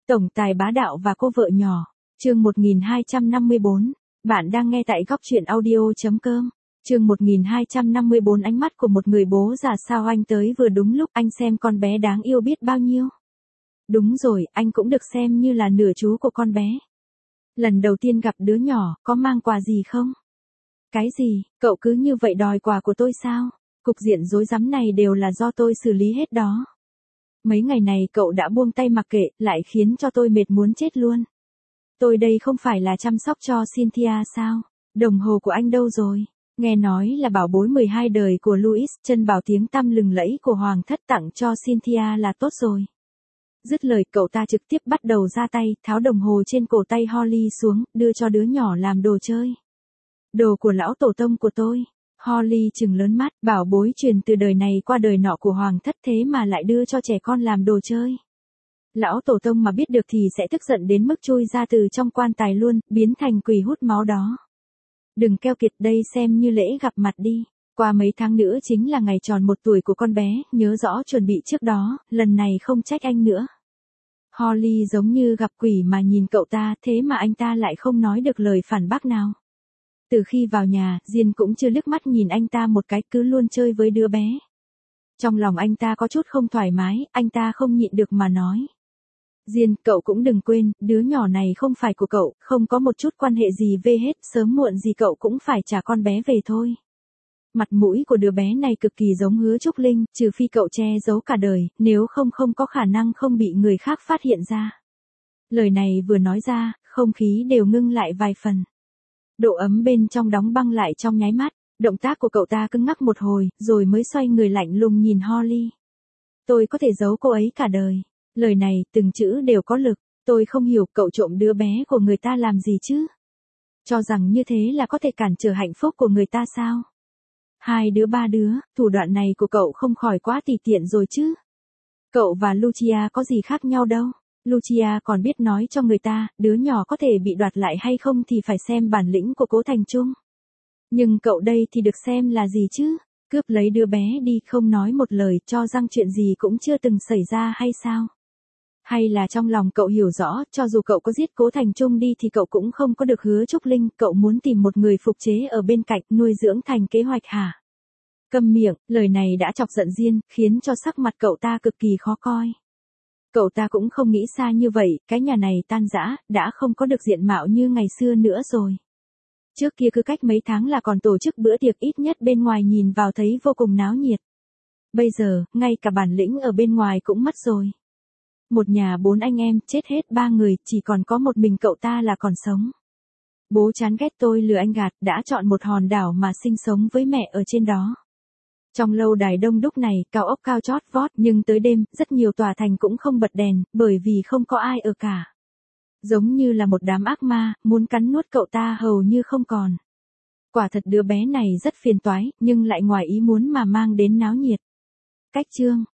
Tổng tài bá đạo và cô vợ nhỏ. Chương 1254. Bạn đang nghe tại góc truyện audio.com. Chương 1254. Ánh mắt của một người bố già. Sao anh tới vừa đúng lúc, anh xem con bé đáng yêu biết bao nhiêu. Đúng rồi, anh cũng được xem như là nửa chú của con bé. Lần đầu tiên gặp đứa nhỏ, có mang quà gì không? Cái gì, cậu cứ như vậy đòi quà của tôi sao? Cục diện rối rắm này đều là do tôi xử lý hết đó. Mấy ngày này cậu đã buông tay mặc kệ, lại khiến cho tôi mệt muốn chết luôn. Tôi đây không phải là chăm sóc cho Cynthia sao? Đồng hồ của anh đâu rồi? Nghe nói là bảo bối 12 đời của Louis, chân bảo tiếng tăm lừng lẫy của Hoàng thất tặng cho Cynthia là tốt rồi. Dứt lời cậu ta trực tiếp bắt đầu ra tay, tháo đồng hồ trên cổ tay Holly xuống, đưa cho đứa nhỏ làm đồ chơi. Đồ của lão tổ tông của tôi. Holly trừng lớn mắt, bảo bối truyền từ đời này qua đời nọ của Hoàng thất thế mà lại đưa cho trẻ con làm đồ chơi. Lão tổ tông mà biết được thì sẽ tức giận đến mức chui ra từ trong quan tài luôn, biến thành quỷ hút máu đó. Đừng keo kiệt, đây xem như lễ gặp mặt đi. Qua mấy tháng nữa chính là ngày tròn 1 tuổi của con bé, nhớ rõ chuẩn bị trước đó, lần này không trách anh nữa. Holly giống như gặp quỷ mà nhìn cậu ta, thế mà anh ta lại không nói được lời phản bác nào. Từ khi vào nhà, Diên cũng chưa liếc mắt nhìn anh ta một cái, cứ luôn chơi với đứa bé. Trong lòng anh ta có chút không thoải mái, anh ta không nhịn được mà nói. Diên, cậu cũng đừng quên, đứa nhỏ này không phải của cậu, không có một chút quan hệ gì về hết, sớm muộn gì cậu cũng phải trả con bé về thôi. Mặt mũi của đứa bé này cực kỳ giống Hứa Trúc Linh, trừ phi cậu che giấu cả đời, nếu không có khả năng không bị người khác phát hiện ra. Lời này vừa nói ra, không khí đều ngưng lại vài phần. Độ ấm bên trong đóng băng lại trong nháy mắt, động tác của cậu ta cứng ngắc một hồi, rồi mới xoay người lạnh lùng nhìn Holly. Tôi có thể giấu cô ấy cả đời. Lời này, từng chữ đều có lực, tôi không hiểu cậu trộm đứa bé của người ta làm gì chứ? Cho rằng như thế là có thể cản trở hạnh phúc của người ta sao? 2 đứa 3 đứa, thủ đoạn này của cậu không khỏi quá tùy tiện rồi chứ? Cậu và Lucia có gì khác nhau đâu? Lucia còn biết nói cho người ta, đứa nhỏ có thể bị đoạt lại hay không thì phải xem bản lĩnh của Cố Thành Trung. Nhưng cậu đây thì được xem là gì chứ? Cướp lấy đứa bé đi không nói một lời, cho rằng chuyện gì cũng chưa từng xảy ra hay sao? Hay là trong lòng cậu hiểu rõ, cho dù cậu có giết Cố Thành Trung đi thì cậu cũng không có được Hứa Trúc Linh, cậu muốn tìm một người phục chế ở bên cạnh, nuôi dưỡng thành kế hoạch hả? Câm miệng, lời này đã chọc giận Diên, khiến cho sắc mặt cậu ta cực kỳ khó coi. Cậu ta cũng không nghĩ xa như vậy, cái nhà này tan rã, đã không có được diện mạo như ngày xưa nữa rồi. Trước kia cứ cách mấy tháng là còn tổ chức bữa tiệc, ít nhất bên ngoài nhìn vào thấy vô cùng náo nhiệt. Bây giờ, ngay cả bản lĩnh ở bên ngoài cũng mất rồi. Một nhà 4 anh em, chết hết 3 người, chỉ còn có một mình cậu ta là còn sống. Bố chán ghét tôi lừa anh gạt, đã chọn một hòn đảo mà sinh sống với mẹ ở trên đó. Trong lâu đài đông đúc này, cao ốc cao chót vót, nhưng tới đêm, rất nhiều tòa thành cũng không bật đèn, bởi vì không có ai ở cả. Giống như là một đám ác ma, muốn cắn nuốt cậu ta hầu như không còn. Quả thật đứa bé này rất phiền toái, nhưng lại ngoài ý muốn mà mang đến náo nhiệt. Cách chương.